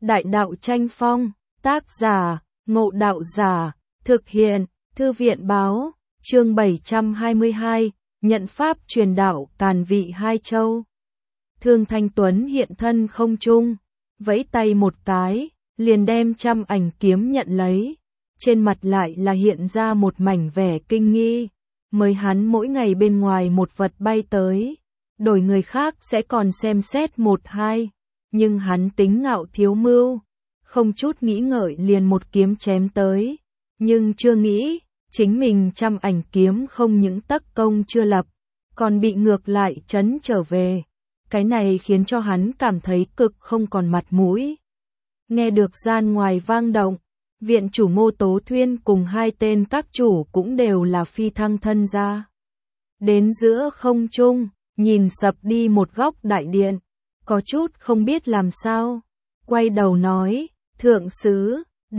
Đại đạo tranh phong, tác giả, Ngộ Đạo Giả, thực hiện, Thư viện báo, chương 722, nhận pháp truyền đạo càn vị hai châu. Thương Thanh Tuấn hiện thân không trung, vẫy tay một cái, liền đem trăm ảnh kiếm nhận lấy. Trên mặt lại là hiện ra một mảnh vẻ kinh nghi, mới hắn mỗi ngày bên ngoài một vật bay tới, đổi người khác sẽ còn xem xét một hai, nhưng hắn tính ngạo thiếu mưu, không chút nghĩ ngợi liền một kiếm chém tới, nhưng chưa nghĩ, chính mình trăm ảnh kiếm không những tất công chưa lập, còn bị ngược lại trấn trở về. Cái này khiến cho hắn cảm thấy cực không còn mặt mũi. Nghe được gian ngoài vang động, viện chủ Ngô Tố Thuyên cùng hai tên các chủ cũng đều là phi thăng thân ra. Đến giữa không trung, nhìn sập đi một góc đại điện, có chút không biết làm sao. Quay đầu nói, thượng sứ,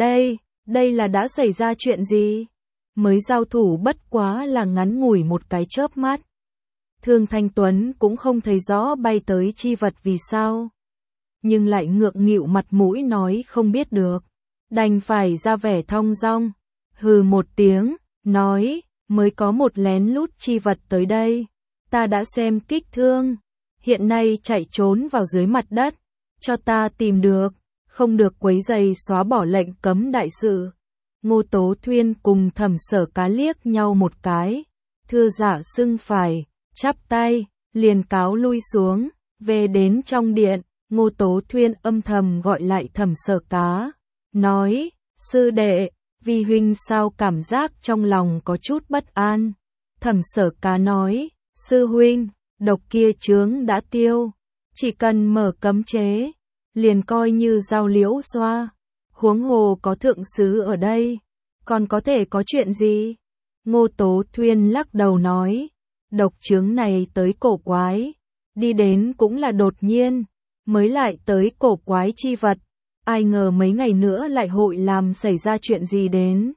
đây là đã xảy ra chuyện gì? Mới giao thủ bất quá là ngắn ngủi một cái chớp mắt. Thương Thanh Tuấn cũng không thấy rõ bay tới chi vật vì sao. Nhưng lại ngượng nghịu mặt mũi nói không biết được. Đành phải ra vẻ thong dong, hừ một tiếng, nói, mới có một lén lút chi vật tới đây. Ta đã xem kích thương, hiện nay chạy trốn vào dưới mặt đất, cho ta tìm được, không được quấy rầy xóa bỏ lệnh cấm đại sự. Ngô Tố Thuyên cùng Thẩm Sở Cá liếc nhau một cái, thưa dạ xưng phải, chắp tay, liền cáo lui xuống, về đến trong điện, Ngô Tố Thuyên âm thầm gọi lại Thẩm Sở Cá, nói, sư đệ, vi huynh sao cảm giác trong lòng có chút bất an. Thẩm Sở Cá nói, sư huynh, độc kia chướng đã tiêu, chỉ cần mở cấm chế, liền coi như dao liễu xoa, huống hồ có thượng sứ ở đây, còn có thể có chuyện gì? Ngô Tố Thuyên lắc đầu nói, độc chướng này tới cổ quái, đi đến cũng là đột nhiên, mới lại tới cổ quái chi vật, ai ngờ mấy ngày nữa lại hội làm xảy ra chuyện gì đến.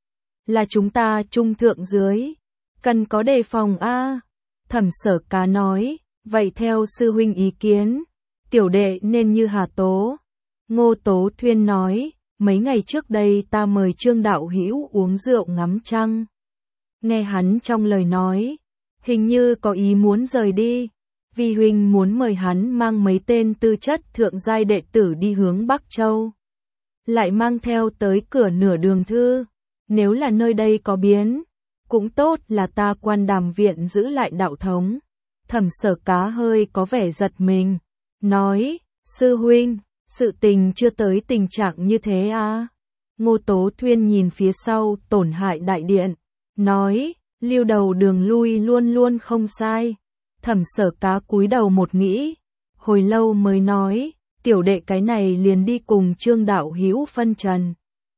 Là chúng ta trung thượng dưới, cần có đề phòng a. Thẩm Sở Cá nói, vậy theo sư huynh ý kiến, tiểu đệ nên như hà tố. Ngô Tố Thuyên nói, mấy ngày trước đây ta mời Trương đạo hữu uống rượu ngắm trăng. Nghe hắn trong lời nói, hình như có ý muốn rời đi, vi huynh muốn mời hắn mang mấy tên tư chất thượng giai đệ tử đi hướng Bắc Châu. Lại mang theo tới cửa nửa đường thư, nếu là nơi đây có biến, cũng tốt là ta Quan Đàm viện giữ lại đạo thống. Thẩm Sở Cá hơi có vẻ giật mình, nói, sư huynh, sự tình chưa tới tình trạng như thế à? Ngô Tố Thuyên nhìn phía sau tổn hại đại điện, nói, lưu đầu đường lui luôn luôn không sai. Thẩm Sở Cá cúi đầu một nghĩ, hồi lâu mới nói, tiểu đệ cái này liền đi cùng Trương đạo hữu phân trần.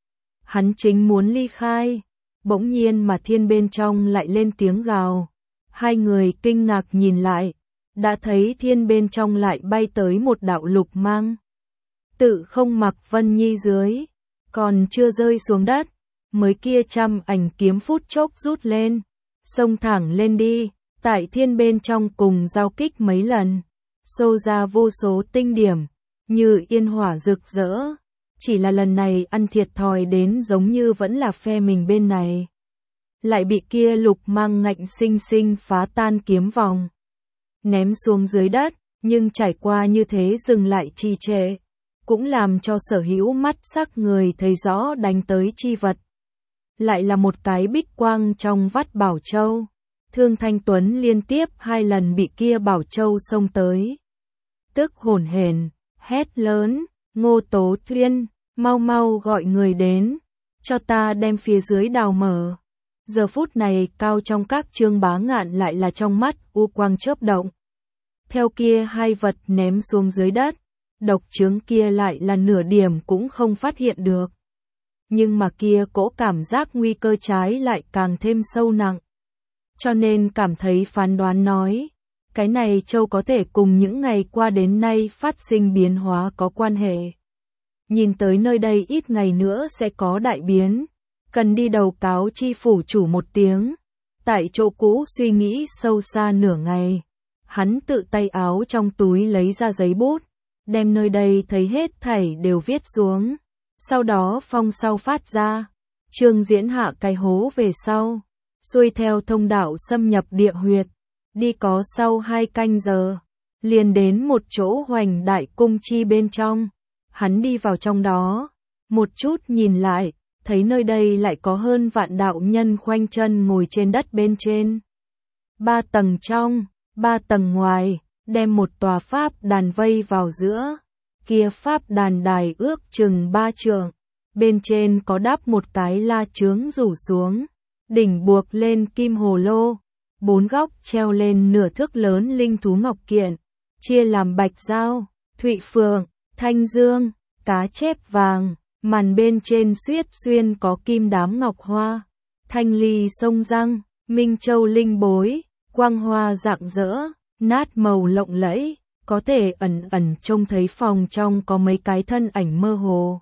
Hắn chính muốn ly khai, bỗng nhiên mà thiên bên trong lại lên tiếng gào. Hai người kinh ngạc nhìn lại, đã thấy thiên bên trong lại bay tới một đạo lục mang. Tự không mặc vân nhi dưới, còn chưa rơi xuống đất, mới kia trăm ảnh kiếm phút chốc rút lên, xông thẳng lên đi, tại thiên bên trong cùng giao kích mấy lần, xô ra vô số tinh điểm, như yên hỏa rực rỡ, chỉ là lần này ăn thiệt thòi đến giống như vẫn là phe mình bên này. Lại bị kia lục mang ngạnh sinh sinh phá tan kiếm vòng, ném xuống dưới đất, nhưng trải qua như thế dừng lại trì trệ, cũng làm cho sở hữu mắt sắc người thấy rõ đánh tới chi vật. Lại là một cái bích quang trong vắt bảo châu. Thương Thanh Tuấn liên tiếp 2 lần bị kia bảo châu xông tới. Tức hổn hển, hét lớn, Ngô Tố Thuyên, mau mau gọi người đến, cho ta đem phía dưới đào mở. Giờ phút này cao trong các Trương Bá Ngạn lại là trong mắt u quang chớp động. Theo kia hai vật ném xuống dưới đất, độc chướng kia lại là nửa điểm cũng không phát hiện được. Nhưng mà kia cỗ cảm giác nguy cơ trái lại càng thêm sâu nặng. Cho nên cảm thấy phán đoán nói, cái này châu có thể cùng những ngày qua đến nay phát sinh biến hóa có quan hệ. Nhìn tới nơi đây ít ngày nữa sẽ có đại biến, cần đi đầu cáo chi phủ chủ một tiếng. Tại chỗ cũ suy nghĩ sâu xa nửa ngày, hắn tự tay áo trong túi lấy ra giấy bút, đem nơi đây thấy hết thảy đều viết xuống. Sau đó phong sau phát ra, Trương Diễn hạ cái hố về sau, xuôi theo thông đạo xâm nhập địa huyệt, đi có sau 2 canh giờ, liền đến một chỗ Hoành Đại Cung chi bên trong. Hắn đi vào trong đó, một chút nhìn lại, thấy nơi đây lại có hơn vạn đạo nhân khoanh chân ngồi trên đất bên trên. 3 tầng trong, 3 tầng ngoài, đem một tòa pháp đàn vây vào giữa. Kia pháp đàn đài ước chừng 3 trượng, bên trên có đắp một cái la chướng rủ xuống, đỉnh buộc lên kim hồ lô, 4 góc treo lên nửa thước lớn linh thú ngọc kiện, chia làm bạch dao, thụy phượng, thanh dương, cá chép vàng, màn bên trên xuyết xuyên có kim đám ngọc hoa, thanh ly sông răng, minh châu linh bối, quang hoa rạng rỡ, nát màu lộng lẫy, có thể ẩn ẩn trông thấy phòng trong có mấy cái thân ảnh mơ hồ.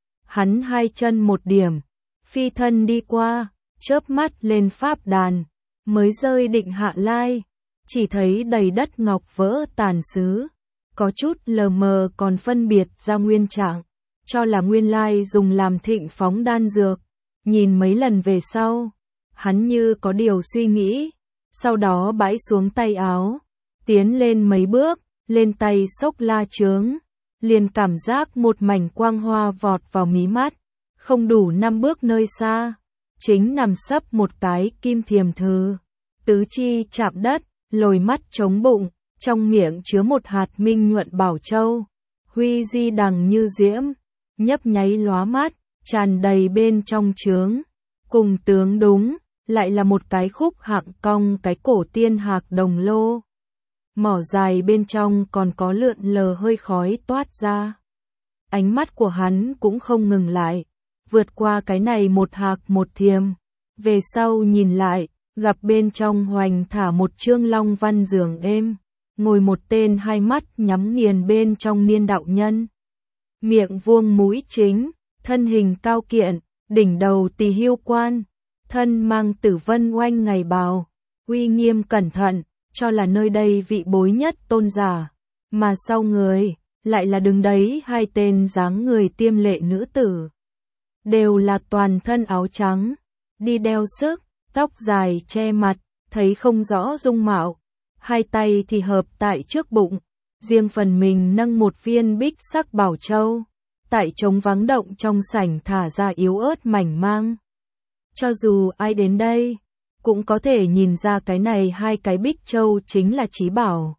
Hắn 2 chân một điểm, phi thân đi qua, chớp mắt lên pháp đàn, mới rơi định hạ lai, chỉ thấy đầy đất ngọc vỡ tàn xứ, có chút lờ mờ còn phân biệt ra nguyên trạng, cho là nguyên lai dùng làm thịnh phóng đan dược. Nhìn mấy lần về sau, hắn như có điều suy nghĩ, sau đó bãi xuống tay áo, tiến lên mấy bước, lên tay xốc la chướng, liền cảm giác một mảnh quang hoa vọt vào mí mắt, không đủ 5 bước nơi xa, chính nằm sấp một cái kim thiềm thư, tứ chi chạm đất, lồi mắt chống bụng, trong miệng chứa một hạt minh nhuận bảo châu, huy di đằng như diễm, nhấp nháy lóa mắt, tràn đầy bên trong chướng, cùng tướng đúng, lại là một cái khúc hạng cong cái cổ tiên hạc đồng lô. Mỏ dài bên trong còn có lượn lờ hơi khói toát ra. Ánh mắt của hắn cũng không ngừng lại, vượt qua cái này một hạc một thiềm. Về sau nhìn lại, gặp bên trong hoành thả một chương long văn giường êm, ngồi một tên 2 mắt nhắm nghiền bên trong niên đạo nhân. Miệng vuông mũi chính, thân hình cao kiện, đỉnh đầu tỳ hưu quan, thân mang tử vân oanh ngày bào, uy nghiêm cẩn thận, cho là nơi đây vị bối nhất tôn giả, mà sau người, lại là đứng đấy 2 tên dáng người tiêm lệ nữ tử. Đều là toàn thân áo trắng, đi đeo sức, tóc dài che mặt, thấy không rõ dung mạo, 2 tay thì hợp tại trước bụng, riêng phần mình nâng một viên bích sắc bảo châu, tại trống vắng động trong sảnh thả ra yếu ớt mảnh mang. Cho dù ai đến đây, cũng có thể nhìn ra cái này 2 cái bích châu chính là chí bảo.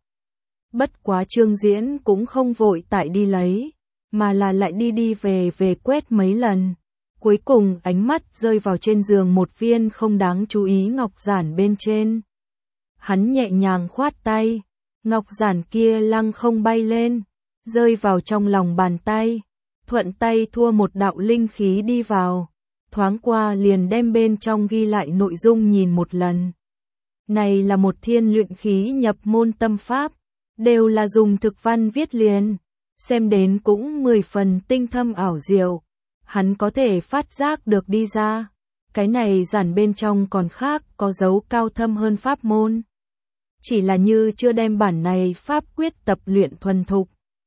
Bất quá Trương Diễn cũng không vội tại đi lấy, mà là lại đi về quét mấy lần. Cuối cùng ánh mắt rơi vào trên giường một viên không đáng chú ý ngọc giản bên trên. Hắn nhẹ nhàng khoát tay, ngọc giản kia lăng không bay lên, rơi vào trong lòng bàn tay, thuận tay thua một đạo linh khí đi vào. Thoáng qua liền đem bên trong ghi lại nội dung nhìn một lần. Này là một thiên luyện khí nhập môn tâm pháp, đều là dùng thực văn viết liền, xem đến cũng 10 phần tinh thâm ảo diệu. Hắn có thể phát giác được đi ra, cái này giản bên trong còn khác có dấu cao thâm hơn pháp môn. Chỉ là như chưa đem bản này pháp quyết tập luyện thuần thục,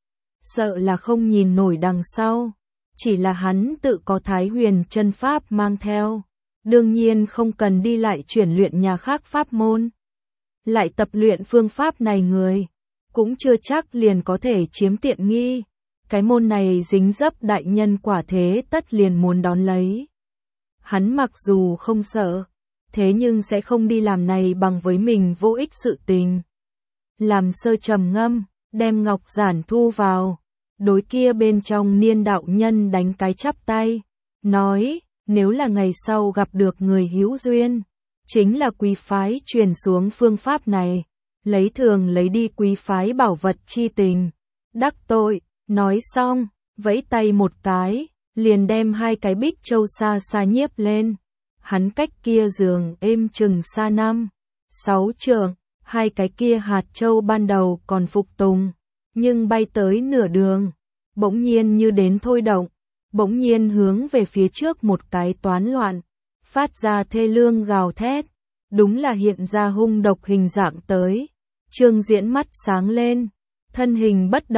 sợ là không nhìn nổi đằng sau. Chỉ là hắn tự có Thái Huyền chân pháp mang theo, đương nhiên không cần đi lại chuyển luyện nhà khác pháp môn. Lại tập luyện phương pháp này người, cũng chưa chắc liền có thể chiếm tiện nghi. Cái môn này dính dấp đại nhân quả thế tất liền muốn đón lấy. Hắn mặc dù không sợ, thế nhưng sẽ không đi làm này bằng với mình vô ích sự tình. Làm sơ trầm ngâm, đem ngọc giản thu vào. Đối kia bên trong niên đạo nhân đánh cái chắp tay, nói, nếu là ngày sau gặp được người hữu duyên, chính là quý phái truyền xuống phương pháp này, lấy thường lấy đi quý phái bảo vật chi tình, đắc tội, nói xong, vẫy tay một cái, liền đem 2 cái bích châu xa xa nhiếp lên, hắn cách kia giường êm chừng xa 5-6 trượng, 2 cái kia hạt châu ban đầu còn phục tùng. Nhưng bay tới nửa đường, bỗng nhiên như đến thôi động, bỗng nhiên hướng về phía trước một cái toán loạn, phát ra thê lương gào thét, đúng là hiện ra hung độc hình dạng tới. Trương Diễn mắt sáng lên, thân hình bất động,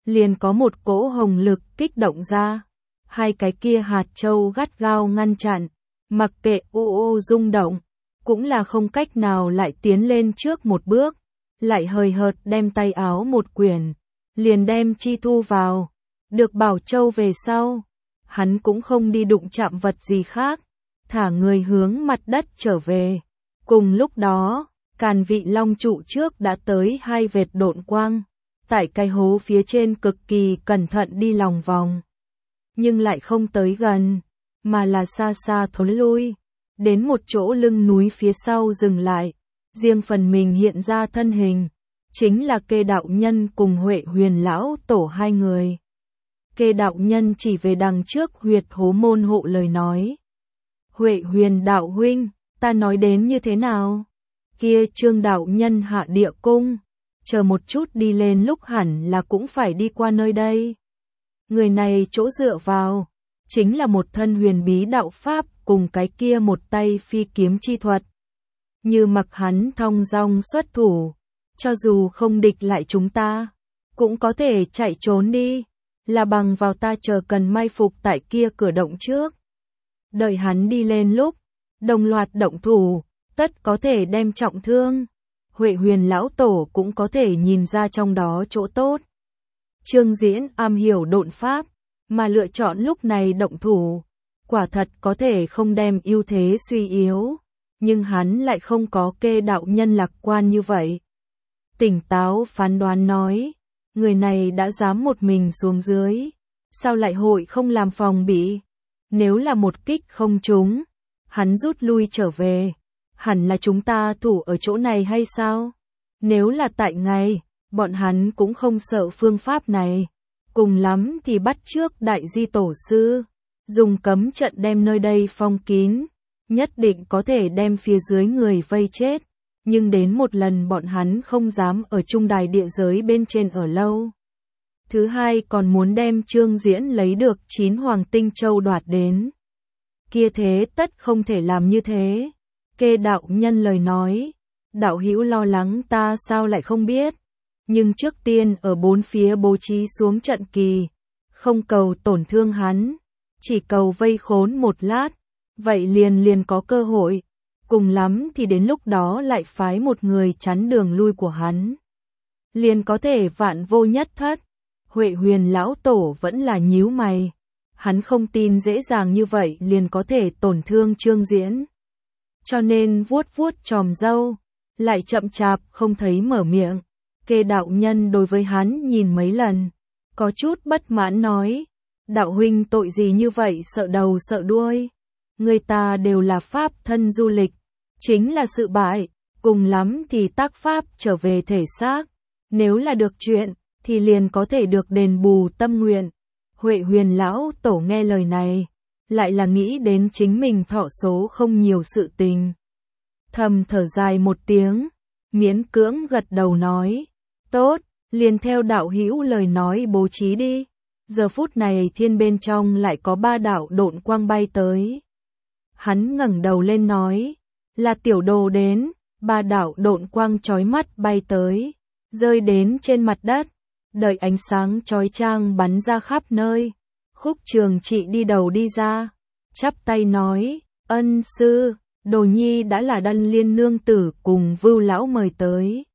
liền có một cỗ hồng lực kích động ra. Hai cái kia hạt châu gắt gao ngăn chặn, mặc kệ ô rung động, cũng là không cách nào lại tiến lên trước một bước, lại hời hợt đem tay áo một quyển, liền đem chi thu vào. Được bảo châu về sau, hắn cũng không đi đụng chạm vật gì khác, thả người hướng mặt đất trở về. Cùng lúc đó, Càn Vị Long trụ trước đã tới hai vệt độn quang, tại cái hố phía trên cực kỳ cẩn thận đi lòng vòng, nhưng lại không tới gần, mà là xa xa thối lui, đến một chỗ lưng núi phía sau dừng lại, riêng phần mình hiện ra thân hình, chính là Kê đạo nhân cùng Huệ Huyền lão tổ hai người. Kê đạo nhân chỉ về đằng trước huyệt hố môn hộ lời nói. Huệ Huyền đạo huynh, ta nói đến như thế nào? Kia Trương đạo nhân hạ địa cung, chờ một chút đi lên lúc hẳn là cũng phải đi qua nơi đây. Người này chỗ dựa vào, chính là một thân huyền bí đạo pháp cùng cái kia một tay phi kiếm chi thuật. Như mặc hắn thong dong xuất thủ, cho dù không địch lại chúng ta, cũng có thể chạy trốn đi, là bằng vào ta chờ cần mai phục tại kia cửa động trước. Đợi hắn đi lên lúc, đồng loạt động thủ, tất có thể đem trọng thương. Huệ Huyền lão tổ cũng có thể nhìn ra trong đó chỗ tốt. Trương Diễn am hiểu độn pháp, mà lựa chọn lúc này động thủ, quả thật có thể không đem ưu thế suy yếu, nhưng hắn lại không có Kê đạo nhân lạc quan như vậy. Tỉnh táo phán đoán nói, người này đã dám một mình xuống dưới, sao lại hội không làm phòng bị? Nếu là một kích không trúng, hắn rút lui trở về, hẳn là chúng ta thủ ở chỗ này hay sao? Nếu là tại ngày, bọn hắn cũng không sợ phương pháp này, cùng lắm thì bắt trước đại di tổ sư, dùng cấm trận đem nơi đây phong kín, nhất định có thể đem phía dưới người vây chết, nhưng đến một lần bọn hắn không dám ở trung đài địa giới bên trên ở lâu. Thứ hai còn muốn đem Trương Diễn lấy được 9 hoàng tinh châu đoạt đến. Kia thế tất không thể làm như thế. Kê đạo nhân lời nói, đạo hữu lo lắng ta sao lại không biết, nhưng trước tiên ở bốn phía bố trí xuống trận kỳ, không cầu tổn thương hắn, chỉ cầu vây khốn một lát, vậy liền có cơ hội, cùng lắm thì đến lúc đó lại phái một người chắn đường lui của hắn, liền có thể vạn vô nhất thất. Huệ Huyền lão tổ vẫn là nhíu mày, hắn không tin dễ dàng như vậy liền có thể tổn thương Trương Diễn, cho nên vuốt vuốt chòm râu, lại chậm chạp không thấy mở miệng. Kê đạo nhân đối với hắn nhìn mấy lần, có chút bất mãn nói, đạo huynh tội gì như vậy sợ đầu sợ đuôi, người ta đều là pháp thân du lịch, chính là sự bại, cùng lắm thì tác pháp trở về thể xác, nếu là được chuyện, thì liền có thể được đền bù tâm nguyện. Huệ Huyền lão tổ nghe lời này, lại là nghĩ đến chính mình thọ số không nhiều sự tình. Thầm thở dài một tiếng, miễn cưỡng gật đầu nói, tốt, liền theo đạo hữu lời nói bố trí đi. Giờ phút này thiên bên trong lại có 3 đạo độn quang bay tới. Hắn ngẩng đầu lên nói, là tiểu đồ đến, 3 đạo độn quang chói mắt bay tới, rơi đến trên mặt đất, đợi ánh sáng chói chang bắn ra khắp nơi. Khúc Trường Trị đi đầu đi ra, chắp tay nói, ân sư, đồ nhi đã là Đan Liên nương tử cùng Vưu lão mời tới.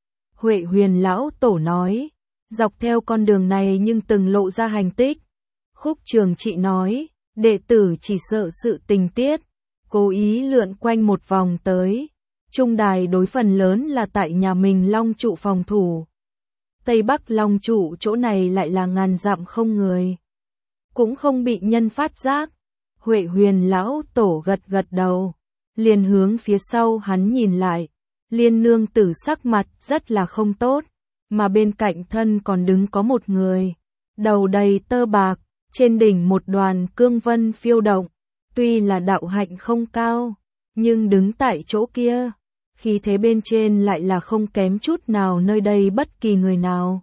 Huệ Huyền lão tổ nói, dọc theo con đường này nhưng từng lộ ra hành tích. Khúc Trường Trị nói, đệ tử chỉ sợ sự tình tiết, cố ý lượn quanh một vòng tới. Trung đài đối phần lớn là tại nhà mình Long trụ phòng thủ. Tây Bắc Long trụ chỗ này lại là ngàn dặm không người, cũng không bị nhân phát giác. Huệ Huyền lão tổ gật gật đầu, liền hướng phía sau hắn nhìn lại. Liên nương tử sắc mặt rất là không tốt, mà bên cạnh thân còn đứng có một người, đầu đầy tơ bạc, trên đỉnh một đoàn cương vân phiêu động, tuy là đạo hạnh không cao, nhưng đứng tại chỗ kia, khí thế bên trên lại là không kém chút nào nơi đây bất kỳ người nào.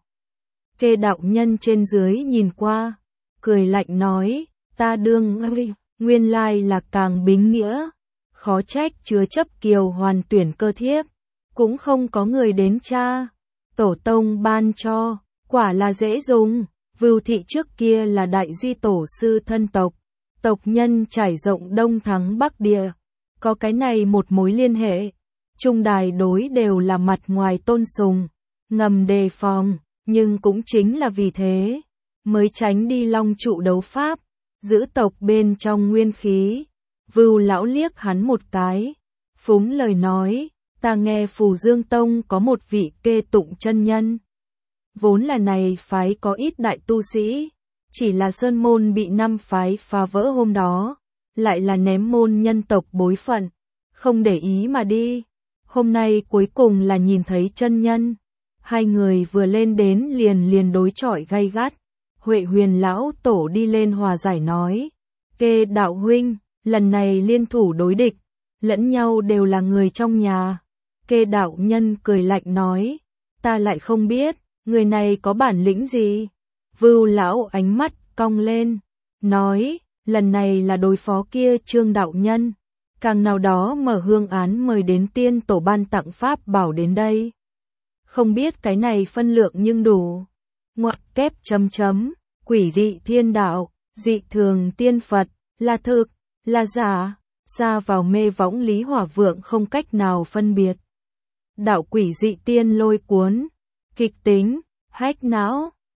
Kê đạo nhân trên dưới nhìn qua, cười lạnh nói, ta đương nguyên lai là càng bính nghĩa, khó trách chứa chấp Kiều Hoàn tuyển cơ thiếp, cũng không có người đến tra, tổ tông ban cho, Quả là dễ dùng, Vưu thị trước kia là đại di tổ sư thân tộc, tộc nhân trải rộng Đông Thắng Bắc Địa. Có cái này một mối liên hệ, trung đài đối đều là mặt ngoài tôn sùng, ngầm đề phòng, nhưng cũng chính là vì thế, mới tránh đi long trụ đấu pháp, giữ tộc bên trong nguyên khí. Vưu lão liếc hắn một cái, phúng lời nói, ta nghe Phù Dương Tông có một vị Kê Tụng chân nhân. Vốn là này phái có ít đại tu sĩ, chỉ là sơn môn bị 5 phái phá vỡ hôm đó, lại là ném môn nhân tộc bối phận, không để ý mà đi. Hôm nay cuối cùng là nhìn thấy chân nhân, hai người vừa lên đến liền đối chọi gay gắt. Huệ Huyền lão tổ đi lên hòa giải nói, Kê đạo huynh, lần này liên thủ đối địch, lẫn nhau đều là người trong nhà. Kê đạo nhân cười lạnh nói, ta lại không biết, người này có bản lĩnh gì. Vưu lão ánh mắt cong lên, nói, lần này là đối phó kia Trương đạo nhân, càng nào đó mở hương án mời đến tiên tổ ban tặng pháp bảo đến đây. Không biết cái này phân lượng nhưng đủ. Ngoặc kép chấm chấm, quỷ dị thiên đạo, dị thường tiên Phật, là thực, là giả, xa vào mê võng Lý Hỏa Vượng không cách nào phân biệt. Đạo quỷ dị tiên lôi cuốn, kịch tính, hách não.